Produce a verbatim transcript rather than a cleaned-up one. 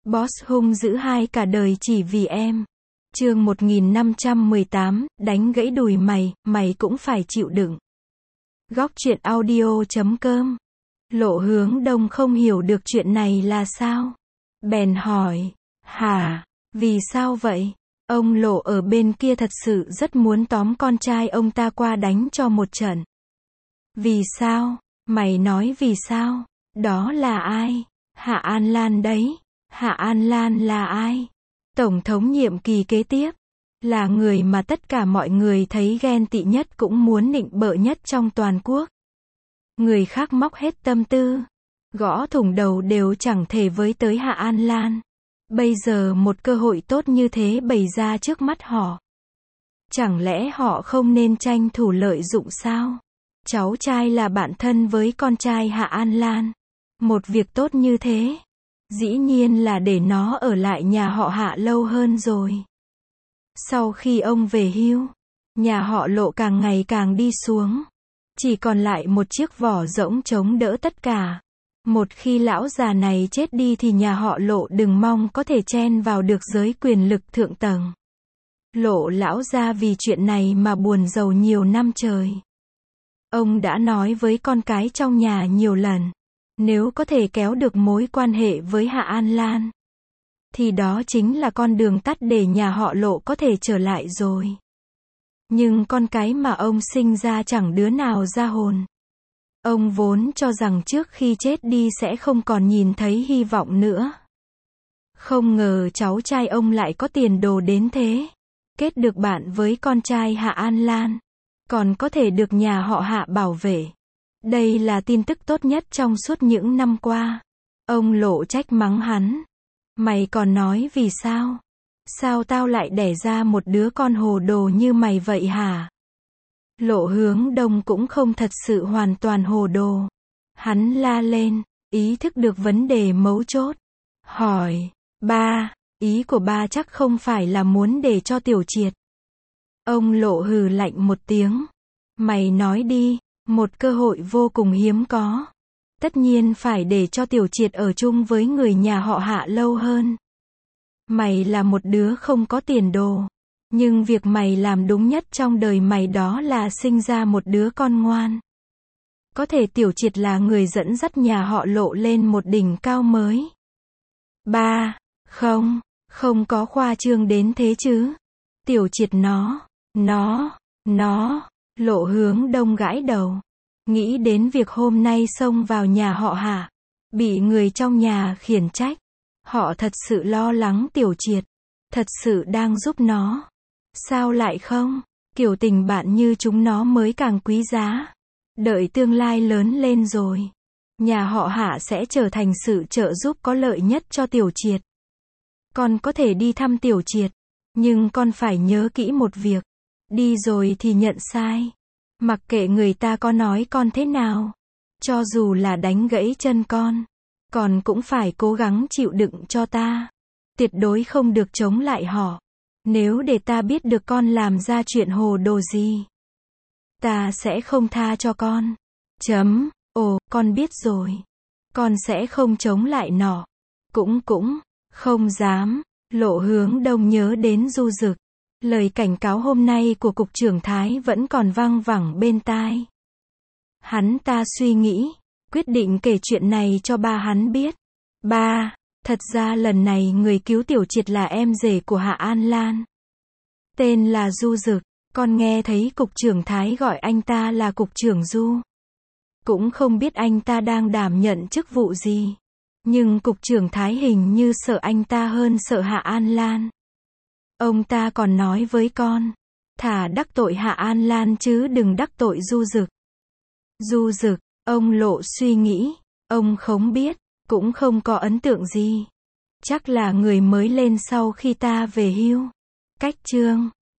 Boss hung dữ hai cả đời chỉ vì em. Chương một nghìn năm trăm mười tám, đánh gãy đùi mày, mày cũng phải chịu đựng. Góc truyện audio chấm com. Lộ Hướng Đông không hiểu được chuyện này là sao. Bèn hỏi, hả, vì sao vậy? Ông Lộ ở bên kia thật sự rất muốn tóm con trai ông ta qua đánh cho một trận. Vì sao? Mày nói vì sao? Đó là ai? Hạ An Lan đấy. Hạ An Lan là ai? Tổng thống nhiệm kỳ kế tiếp. Là người mà tất cả mọi người thấy ghen tị nhất cũng muốn nịnh bợ nhất trong toàn quốc. Người khác móc hết tâm tư, gõ thủng đầu đều chẳng thể với tới Hạ An Lan. Bây giờ một cơ hội tốt như thế bày ra trước mắt họ. Chẳng lẽ họ không nên tranh thủ lợi dụng sao? Cháu trai là bạn thân với con trai Hạ An Lan. Một việc tốt như thế, dĩ nhiên là để nó ở lại nhà họ Hạ lâu hơn rồi. Sau khi ông về hưu, nhà họ Lộ càng ngày càng đi xuống. Chỉ còn lại một chiếc vỏ rỗng chống đỡ tất cả. Một khi lão già này chết đi thì nhà họ Lộ đừng mong có thể chen vào được giới quyền lực thượng tầng. Lộ lão gia vì chuyện này mà buồn rầu nhiều năm trời. Ông đã nói với con cái trong nhà nhiều lần, nếu có thể kéo được mối quan hệ với Hạ An Lan, thì đó chính là con đường tắt để nhà họ Lộ có thể trở lại rồi. Nhưng con cái mà ông sinh ra chẳng đứa nào ra hồn. Ông vốn cho rằng trước khi chết đi sẽ không còn nhìn thấy hy vọng nữa. Không ngờ cháu trai ông lại có tiền đồ đến thế. Kết được bạn với con trai Hạ An Lan, còn có thể được nhà họ Hạ bảo vệ. Đây là tin tức tốt nhất trong suốt những năm qua. Ông Lộ trách mắng hắn. Mày còn nói vì sao? Sao tao lại đẻ ra một đứa con hồ đồ như mày vậy hả? Lộ Hướng Đông cũng không thật sự hoàn toàn hồ đồ. Hắn la lên, ý thức được vấn đề mấu chốt. Hỏi, ba, ý của ba chắc không phải là muốn để cho Tiểu Triệt. Ông Lộ hừ lạnh một tiếng. Mày nói đi, một cơ hội vô cùng hiếm có. Tất nhiên phải để cho Tiểu Triệt ở chung với người nhà họ Hạ lâu hơn. Mày là một đứa không có tiền đồ. Nhưng việc mày làm đúng nhất trong đời mày đó là sinh ra một đứa con ngoan. Có thể Tiểu Triệt là người dẫn dắt nhà họ Lộ lên một đỉnh cao mới. Ba, không, không có khoa trương đến thế chứ. Tiểu Triệt nó, nó, nó, Lộ Hướng Đông gãi đầu. Nghĩ đến việc hôm nay xông vào nhà họ Hạ, bị người trong nhà khiển trách. Họ thật sự lo lắng Tiểu Triệt, thật sự đang giúp nó. Sao lại không? Kiểu tình bạn như chúng nó mới càng quý giá. Đợi tương lai lớn lên rồi, nhà họ Hạ sẽ trở thành sự trợ giúp có lợi nhất cho Tiểu Triệt. Con có thể đi thăm Tiểu Triệt, nhưng con phải nhớ kỹ một việc. Đi rồi thì nhận sai. Mặc kệ người ta có nói con thế nào, cho dù là đánh gãy chân con, con cũng phải cố gắng chịu đựng cho ta. Tuyệt đối không được chống lại họ. Nếu để ta biết được con làm ra chuyện hồ đồ gì, ta sẽ không tha cho con. Chấm. Ồ, con biết rồi. Con sẽ không chống lại nó. Cũng cũng, không dám. Lộ Hướng Đông nhớ đến Du Dực. Lời cảnh cáo hôm nay của Cục trưởng Thái vẫn còn văng vẳng bên tai. Hắn ta suy nghĩ, quyết định kể chuyện này cho ba hắn biết. Ba, thật ra lần này người cứu Tiểu Triệt là em rể của Hạ An Lan. Tên là Du Dực, con nghe thấy Cục trưởng Thái gọi anh ta là Cục trưởng Du. Cũng không biết anh ta đang đảm nhận chức vụ gì. Nhưng Cục trưởng Thái hình như sợ anh ta hơn sợ Hạ An Lan. Ông ta còn nói với con, thà đắc tội Hạ An Lan chứ đừng đắc tội Du Dực. Du Dực, ông Lộ suy nghĩ, ông không biết, cũng không có ấn tượng gì. Chắc là người mới lên sau khi ta về hưu. Cách chương